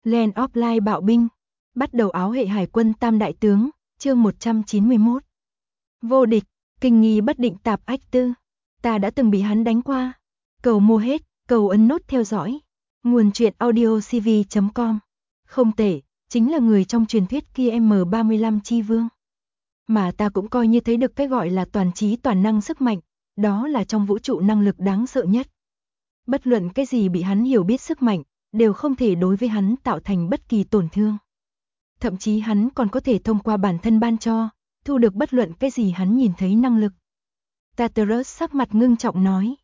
Land of Light bạo binh. Bắt đầu áo hệ hải quân tam đại tướng, chương 191. Vô địch, kinh nghi bất định tạp ách tư. Ta đã từng bị hắn đánh qua. Cầu mua hết, cầu ấn nút theo dõi. Nguồn truyện audiocv.com. Không tệ, chính là người trong truyền thuyết kia M35 chi vương. Mà ta cũng coi như thấy được cái gọi là toàn trí toàn năng sức mạnh, đó là trong vũ trụ năng lực đáng sợ nhất. Bất luận cái gì bị hắn hiểu biết sức mạnh, đều không thể đối với hắn tạo thành bất kỳ tổn thương. Thậm chí hắn còn có thể thông qua bản thân ban cho, thu được bất luận cái gì hắn nhìn thấy năng lực. Tartarus sắc mặt ngưng trọng nói.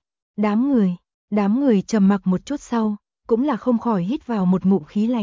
Đám người trầm mặc một chút sau, cũng là không khỏi hít vào một ngụm khí lạnh.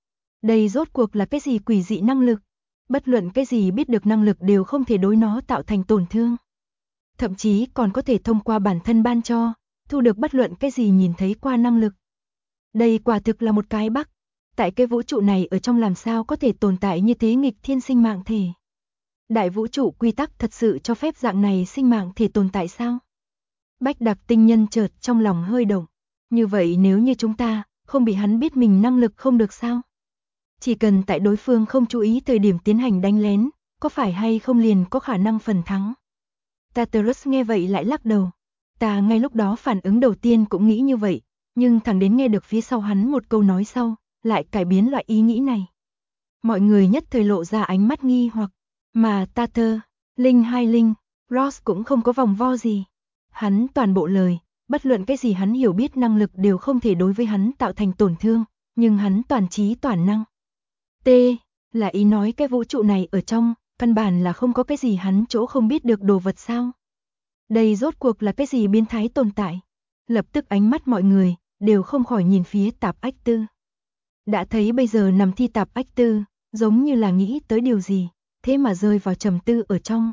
Đây rốt cuộc là cái gì quỷ dị năng lực? Bất luận cái gì biết được năng lực đều không thể đối nó tạo thành tổn thương. Thậm chí còn có thể thông qua bản thân ban cho, thu được bất luận cái gì nhìn thấy qua năng lực. Đây quả thực là một cái bug. Tại cái vũ trụ này ở trong làm sao có thể tồn tại như thế nghịch thiên sinh mạng thể? Đại vũ trụ quy tắc thật sự cho phép dạng này sinh mạng thể tồn tại sao? Bách Đặc tinh nhân chợt trong lòng hơi động. Như vậy nếu như chúng ta không bị hắn biết mình năng lực không được sao? Chỉ cần tại đối phương không chú ý thời điểm tiến hành đánh lén, có phải hay không liền có khả năng phần thắng? Tartarus nghe vậy lại lắc đầu. Ta ngay lúc đó phản ứng đầu tiên cũng nghĩ như vậy, nhưng thẳng đến nghe được phía sau hắn một câu nói sau, lại cải biến loại ý nghĩ này. Mọi người nhất thời lộ ra ánh mắt nghi hoặc, mà Tater, Linh, Ross cũng không có vòng vo gì. Hắn toàn bộ lời, bất luận cái gì hắn hiểu biết năng lực đều không thể đối với hắn tạo thành tổn thương, nhưng hắn toàn trí toàn năng. T, là ý nói cái vũ trụ này ở trong, căn bản là không có cái gì hắn chỗ không biết được đồ vật sao? Đây rốt cuộc là cái gì biến thái tồn tại? Lập tức ánh mắt mọi người đều không khỏi nhìn phía Tạp Ách Tư. Đã thấy bây giờ nằm thi Tạp Ách Tư, giống như là nghĩ tới điều gì, thế mà rơi vào trầm tư ở trong.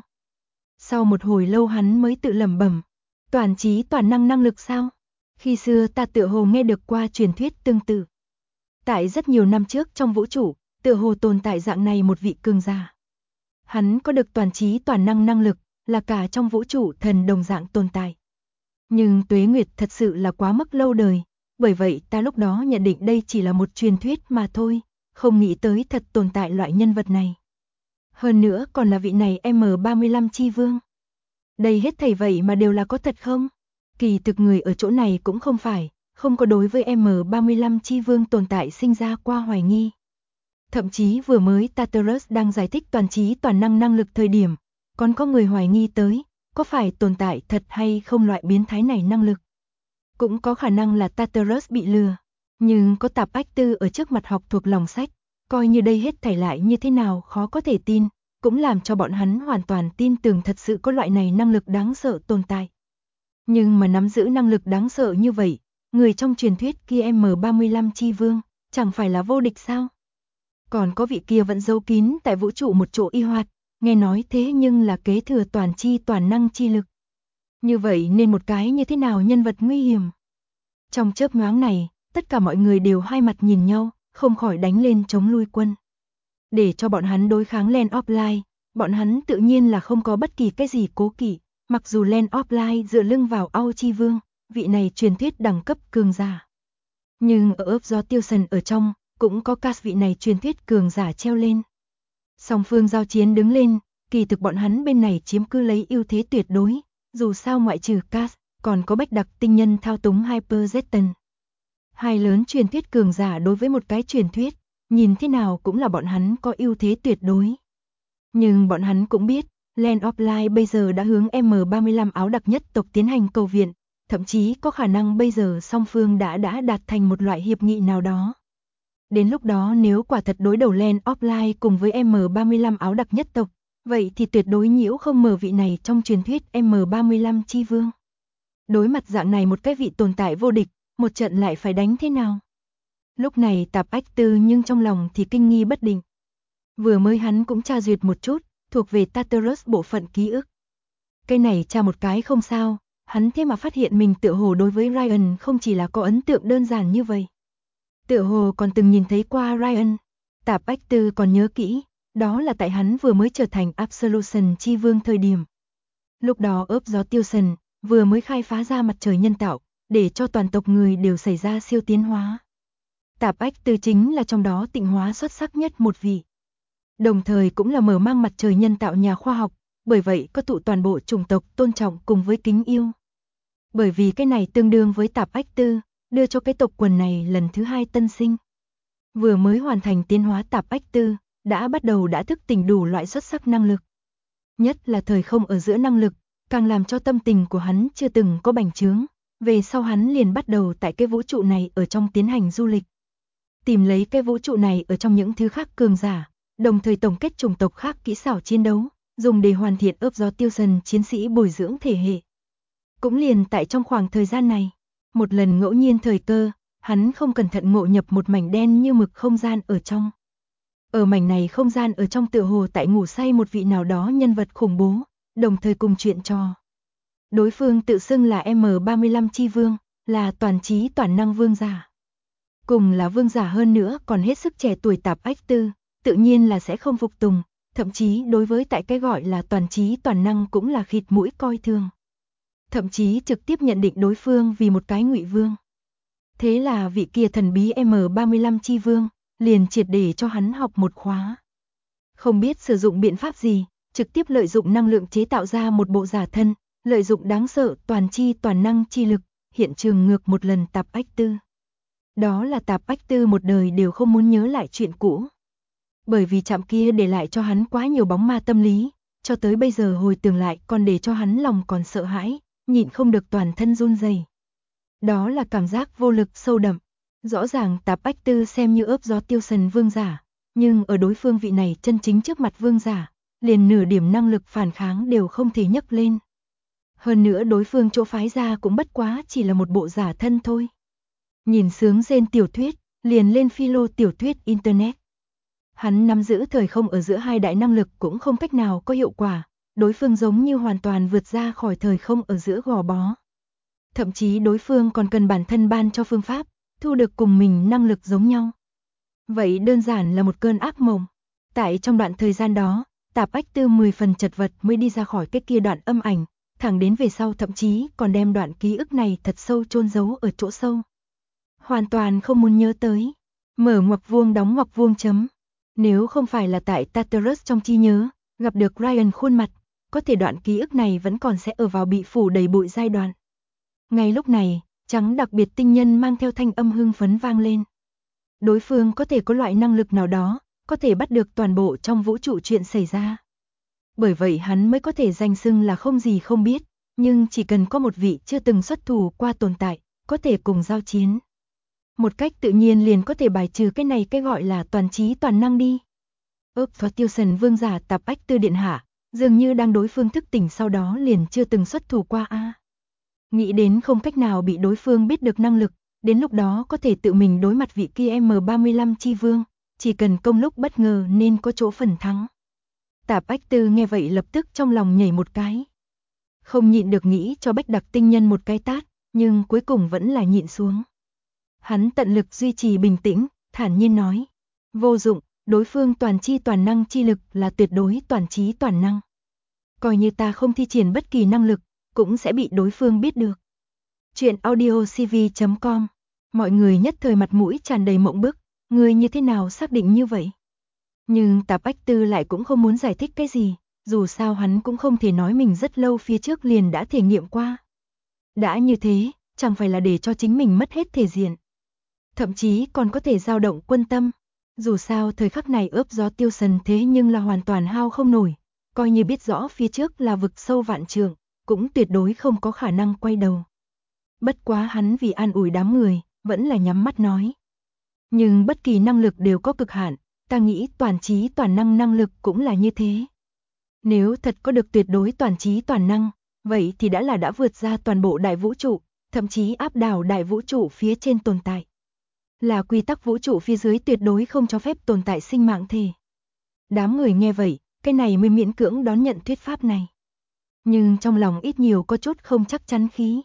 Sau một hồi lâu hắn mới tự lẩm bẩm, toàn trí toàn năng năng lực sao? Khi xưa ta tựa hồ nghe được qua truyền thuyết tương tự. Tại rất nhiều năm trước trong vũ trụ, tựa hồ tồn tại dạng này một vị cường giả. Hắn có được toàn trí toàn năng năng lực, là cả trong vũ trụ thần đồng dạng tồn tại. Nhưng tuế nguyệt thật sự là quá mức lâu đời, bởi vậy ta lúc đó nhận định đây chỉ là một truyền thuyết mà thôi, không nghĩ tới thật tồn tại loại nhân vật này. Hơn nữa còn là vị này M35 chi vương. Đây hết thảy vậy mà đều là có thật không? Kỳ thực người ở chỗ này cũng không phải, không có đối với M35 chi vương tồn tại sinh ra qua hoài nghi. Thậm chí vừa mới Tartarus đang giải thích toàn trí toàn năng năng lực thời điểm, còn có người hoài nghi tới, có phải tồn tại thật hay không loại biến thái này năng lực. Cũng có khả năng là Tartarus bị lừa, nhưng có Tạp Ách Tư ở trước mặt học thuộc lòng sách, coi như đây hết thảy lại như thế nào khó có thể tin, cũng làm cho bọn hắn hoàn toàn tin tưởng thật sự có loại này năng lực đáng sợ tồn tại. Nhưng mà nắm giữ năng lực đáng sợ như vậy, người trong truyền thuyết kia M35 chi vương, chẳng phải là vô địch sao? Còn có vị kia vẫn giấu kín tại vũ trụ một chỗ y hoạt, nghe nói thế nhưng là kế thừa toàn chi toàn năng chi lực. Như vậy nên một cái như thế nào nhân vật nguy hiểm? Trong chớp nhoáng này, tất cả mọi người đều hai mặt nhìn nhau, không khỏi đánh lên chống lui quân. Để cho bọn hắn đối kháng Land of Light, bọn hắn tự nhiên là không có bất kỳ cái gì cố kỵ, mặc dù Land of Light dựa lưng vào Ao Chi Vương, vị này truyền thuyết đẳng cấp cường giả. Nhưng ở ấp do Tiêu Sần ở trong, cũng có Cass vị này truyền thuyết cường giả treo lên. Song phương giao chiến đứng lên, kỳ thực bọn hắn bên này chiếm cứ lấy ưu thế tuyệt đối, dù sao ngoại trừ Cass, còn có Bách Đặc tinh nhân thao túng Hyper Zeton. Hai lớn truyền thuyết cường giả đối với một cái truyền thuyết, nhìn thế nào cũng là bọn hắn có ưu thế tuyệt đối. Nhưng bọn hắn cũng biết, Land of Light bây giờ đã hướng M35 áo đặc nhất tộc tiến hành cầu viện, thậm chí có khả năng bây giờ song phương đã đạt thành một loại hiệp nghị nào đó. Đến lúc đó nếu quả thật đối đầu Land of Light cùng với M35 áo đặc nhất tộc, vậy thì tuyệt đối nhiễu không mở vị này trong truyền thuyết M35 chi vương. Đối mặt dạng này một cái vị tồn tại vô địch, một trận lại phải đánh thế nào? Lúc này Tạp Ách Tư nhưng trong lòng thì kinh nghi bất định. Vừa mới hắn cũng tra duyệt một chút, thuộc về Tartarus bộ phận ký ức. Cái này tra một cái không sao, hắn thế mà phát hiện mình tựa hồ đối với Ryan không chỉ là có ấn tượng đơn giản như vậy. Tựa hồ còn từng nhìn thấy qua Ryan. Tạp Ách Tư còn nhớ kỹ, đó là tại hắn vừa mới trở thành Absolution chi vương thời điểm. Lúc đó ấp gió Tiêu Sần vừa mới khai phá ra mặt trời nhân tạo, để cho toàn tộc người đều xảy ra siêu tiến hóa. Tạp Ách Tư chính là trong đó tịnh hóa xuất sắc nhất một vị. Đồng thời cũng là mở mang mặt trời nhân tạo nhà khoa học, bởi vậy có tụ toàn bộ chủng tộc tôn trọng cùng với kính yêu. Bởi vì cái này tương đương với Tạp Ách Tư, đưa cho cái tộc quần này lần thứ 2 tân sinh. Vừa mới hoàn thành tiến hóa Tạp Ách Tư, đã bắt đầu đã thức tỉnh đủ loại xuất sắc năng lực. Nhất là thời không ở giữa năng lực, càng làm cho tâm tình của hắn chưa từng có bành trướng. Về sau hắn liền bắt đầu tại cái vũ trụ này ở trong tiến hành du lịch. Tìm lấy cái vũ trụ này ở trong những thứ khác cường giả, đồng thời tổng kết chủng tộc khác kỹ xảo chiến đấu, dùng để hoàn thiện ướp gió tiêu dần chiến sĩ bồi dưỡng thể hệ. Cũng liền tại trong khoảng thời gian này, một lần ngẫu nhiên thời cơ, hắn không cẩn thận ngộ nhập một mảnh đen như mực không gian ở trong. Ở mảnh này không gian ở trong tựa hồ tại ngủ say một vị nào đó nhân vật khủng bố, đồng thời cùng chuyện trò. Đối phương tự xưng là M35 chi vương, là toàn trí toàn năng vương giả. Cùng là vương giả hơn nữa còn hết sức trẻ tuổi Tạp Ách Tư, tự nhiên là sẽ không phục tùng, thậm chí đối với tại cái gọi là toàn trí toàn năng cũng là khịt mũi coi thường. Thậm chí trực tiếp nhận định đối phương vì một cái ngụy vương. Thế là vị kia thần bí M35 chi vương, liền triệt để cho hắn học một khóa. Không biết sử dụng biện pháp gì, trực tiếp lợi dụng năng lượng chế tạo ra một bộ giả thân, lợi dụng đáng sợ toàn chi toàn năng chi lực, hiện trường ngược một lần Tạp Ách Tư. Đó là Tạp Ách Tư một đời đều không muốn nhớ lại chuyện cũ. Bởi vì chạm kia để lại cho hắn quá nhiều bóng ma tâm lý, cho tới bây giờ hồi tưởng lại còn để cho hắn lòng còn sợ hãi, nhịn không được toàn thân run rẩy. Đó là cảm giác vô lực sâu đậm. Rõ ràng Tạp Ách Tư xem như ướp gió tiêu sần vương giả, nhưng ở đối phương vị này chân chính trước mặt vương giả, liền nửa điểm năng lực phản kháng đều không thể nhấc lên. Hơn nữa đối phương chỗ phái ra cũng bất quá chỉ là một bộ giả thân thôi. Nhìn sướng rên tiểu thuyết, liền lên philo tiểu thuyết internet. Hắn nắm giữ thời không ở giữa hai đại năng lực cũng không cách nào có hiệu quả, đối phương giống như hoàn toàn vượt ra khỏi thời không ở giữa gò bó. Thậm chí đối phương còn cần bản thân ban cho phương pháp, thu được cùng mình năng lực giống nhau. Vậy đơn giản là một cơn ác mộng. Tại trong đoạn thời gian đó, Tạp Ách Tư 10 phần chật vật mới đi ra khỏi cái kia đoạn âm ảnh, thẳng đến về sau thậm chí còn đem đoạn ký ức này thật sâu chôn giấu ở chỗ sâu. Hoàn toàn không muốn nhớ tới. Mở ngoặc vuông đóng ngoặc vuông chấm. Nếu không phải là tại Tartarus trong trí nhớ, gặp được Ryan khuôn mặt, có thể đoạn ký ức này vẫn còn sẽ ở vào bị phủ đầy bụi giai đoạn. Ngay lúc này, trắng đặc biệt tinh nhân mang theo thanh âm hưng phấn vang lên. Đối phương có thể có loại năng lực nào đó, có thể bắt được toàn bộ trong vũ trụ chuyện xảy ra. Bởi vậy hắn mới có thể danh xưng là không gì không biết, nhưng chỉ cần có một vị chưa từng xuất thủ qua tồn tại, có thể cùng giao chiến. Một cách tự nhiên liền có thể bài trừ cái này cái gọi là toàn trí toàn năng đi. Ướp Phó Tiêu Sần vương giả Tạp Ách Tư điện hạ, dường như đang đối phương thức tỉnh sau đó liền chưa từng xuất thủ qua a. Nghĩ đến không cách nào bị đối phương biết được năng lực, đến lúc đó có thể tự mình đối mặt vị kia M35 chi vương, chỉ cần công lúc bất ngờ nên có chỗ phần thắng. Tạp Ách Tư nghe vậy lập tức trong lòng nhảy một cái. Không nhịn được nghĩ cho Bách Đặc tinh nhân một cái tát, nhưng cuối cùng vẫn là nhịn xuống. Hắn tận lực duy trì bình tĩnh, thản nhiên nói. Vô dụng, đối phương toàn chi toàn năng chi lực là tuyệt đối toàn trí toàn năng. Coi như ta không thi triển bất kỳ năng lực, cũng sẽ bị đối phương biết được. Chuyện audiocv.com. Mọi người nhất thời mặt mũi tràn đầy mộng bức, người như thế nào xác định như vậy? Nhưng Tạp Ách Tư lại cũng không muốn giải thích cái gì, dù sao hắn cũng không thể nói mình rất lâu phía trước liền đã thể nghiệm qua. Đã như thế, chẳng phải là để cho chính mình mất hết thể diện. Thậm chí còn có thể dao động quân tâm. Dù sao thời khắc này ướp gió tiêu sần thế nhưng là hoàn toàn hao không nổi, coi như biết rõ phía trước là vực sâu vạn trượng, cũng tuyệt đối không có khả năng quay đầu. Bất quá hắn vì an ủi đám người, vẫn là nhắm mắt nói. Nhưng bất kỳ năng lực đều có cực hạn, ta nghĩ toàn trí toàn năng năng lực cũng là như thế. Nếu thật có được tuyệt đối toàn trí toàn năng, vậy thì đã vượt ra toàn bộ đại vũ trụ, thậm chí áp đảo đại vũ trụ phía trên tồn tại. Là quy tắc vũ trụ phía dưới tuyệt đối không cho phép tồn tại sinh mạng thể. Đám người nghe vậy, cái này mới miễn cưỡng đón nhận thuyết pháp này. Nhưng trong lòng ít nhiều có chút không chắc chắn khí.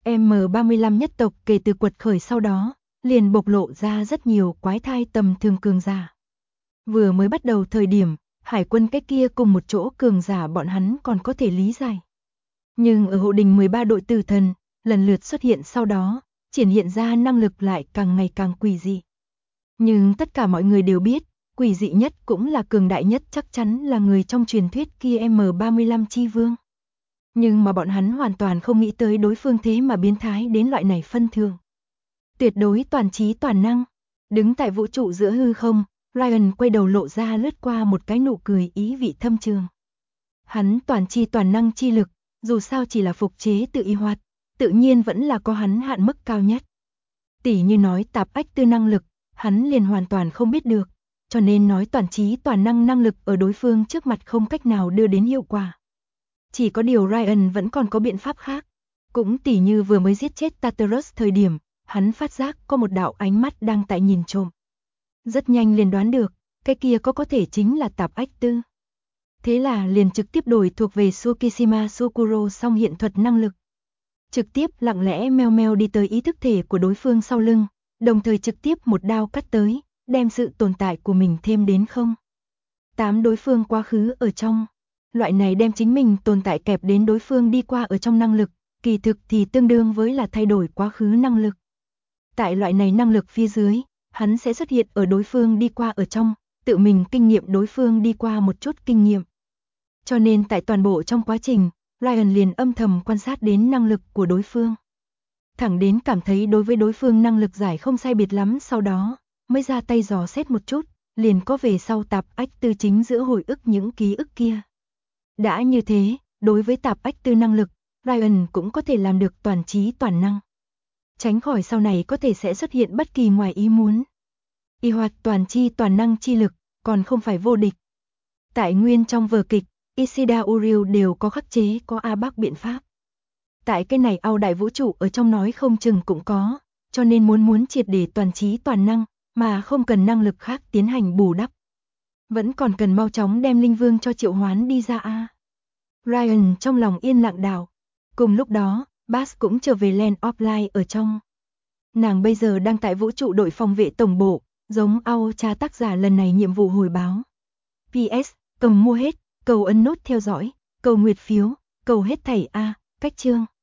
M35 nhất tộc kể từ quật khởi sau đó, liền bộc lộ ra rất nhiều quái thai tầm thường cường giả. Vừa mới bắt đầu thời điểm, hải quân cái kia cùng một chỗ cường giả bọn hắn còn có thể lý giải. Nhưng ở hộ đình 13 đội tử thần, lần lượt xuất hiện sau đó, triển hiện ra năng lực lại càng ngày càng quỷ dị. Nhưng tất cả mọi người đều biết, quỷ dị nhất cũng là cường đại nhất chắc chắn là người trong truyền thuyết kia M35 Chi Vương. Nhưng mà bọn hắn hoàn toàn không nghĩ tới đối phương thế mà biến thái đến loại này phân thường. Tuyệt đối toàn trí toàn năng, đứng tại vũ trụ giữa hư không, Ryan quay đầu lộ ra lướt qua một cái nụ cười ý vị thâm trường. Hắn toàn chi toàn năng chi lực, dù sao chỉ là phục chế tự y hoạt, tự nhiên vẫn là có hắn hạn mức cao nhất. Tỉ như nói tạp ách tư năng lực, hắn liền hoàn toàn không biết được, cho nên nói toàn trí toàn năng năng lực ở đối phương trước mặt không cách nào đưa đến hiệu quả. Chỉ có điều Ryan vẫn còn có biện pháp khác, cũng tỉ như vừa mới giết chết Tartarus thời điểm, hắn phát giác có một đạo ánh mắt đang tại nhìn trộm. Rất nhanh liền đoán được, cái kia có thể chính là tạp ách tư. Thế là liền trực tiếp đổi thuộc về Tsukishima Sukuro song hiện thuật năng lực. Trực tiếp lặng lẽ meo meo đi tới ý thức thể của đối phương sau lưng, đồng thời trực tiếp một đao cắt tới, đem sự tồn tại của mình thêm đến không. 8 đối phương quá khứ ở trong. Loại này đem chính mình tồn tại kẹp đến đối phương đi qua ở trong năng lực, kỳ thực thì tương đương với là thay đổi quá khứ năng lực. Tại loại này năng lực phía dưới, hắn sẽ xuất hiện ở đối phương đi qua ở trong, tự mình kinh nghiệm đối phương đi qua một chút kinh nghiệm. Cho nên tại toàn bộ trong quá trình, Ryan liền âm thầm quan sát đến năng lực của đối phương. Thẳng đến cảm thấy đối với đối phương năng lực giải không sai biệt lắm, sau đó mới ra tay dò xét một chút, liền có về sau tạp ách tư chính giữa hồi ức những ký ức kia. Đã như thế, đối với tạp ách tư năng lực, Ryan cũng có thể làm được toàn trí toàn năng. Tránh khỏi sau này có thể sẽ xuất hiện bất kỳ ngoài ý muốn. Y hoạt toàn chi toàn năng chi lực, còn không phải vô địch. Tại nguyên trong vở kịch, Ishida Uryu đều có khắc chế có A Bắc biện pháp. Tại cái này ao đại vũ trụ ở trong nói không chừng cũng có, cho nên muốn triệt để toàn trí toàn năng, mà không cần năng lực khác tiến hành bù đắp. Vẫn còn cần mau chóng đem linh vương cho triệu hoán đi ra a. Ryan trong lòng yên lặng đảo. Cùng lúc đó, Bass cũng trở về Land of Light ở trong. Nàng bây giờ đang tại vũ trụ đội phòng vệ tổng bộ, giống Aocha tác giả lần này nhiệm vụ hồi báo. PS, cầm mua hết, cầu ấn nút theo dõi, cầu nguyệt phiếu, cầu hết thảy a, cách chương.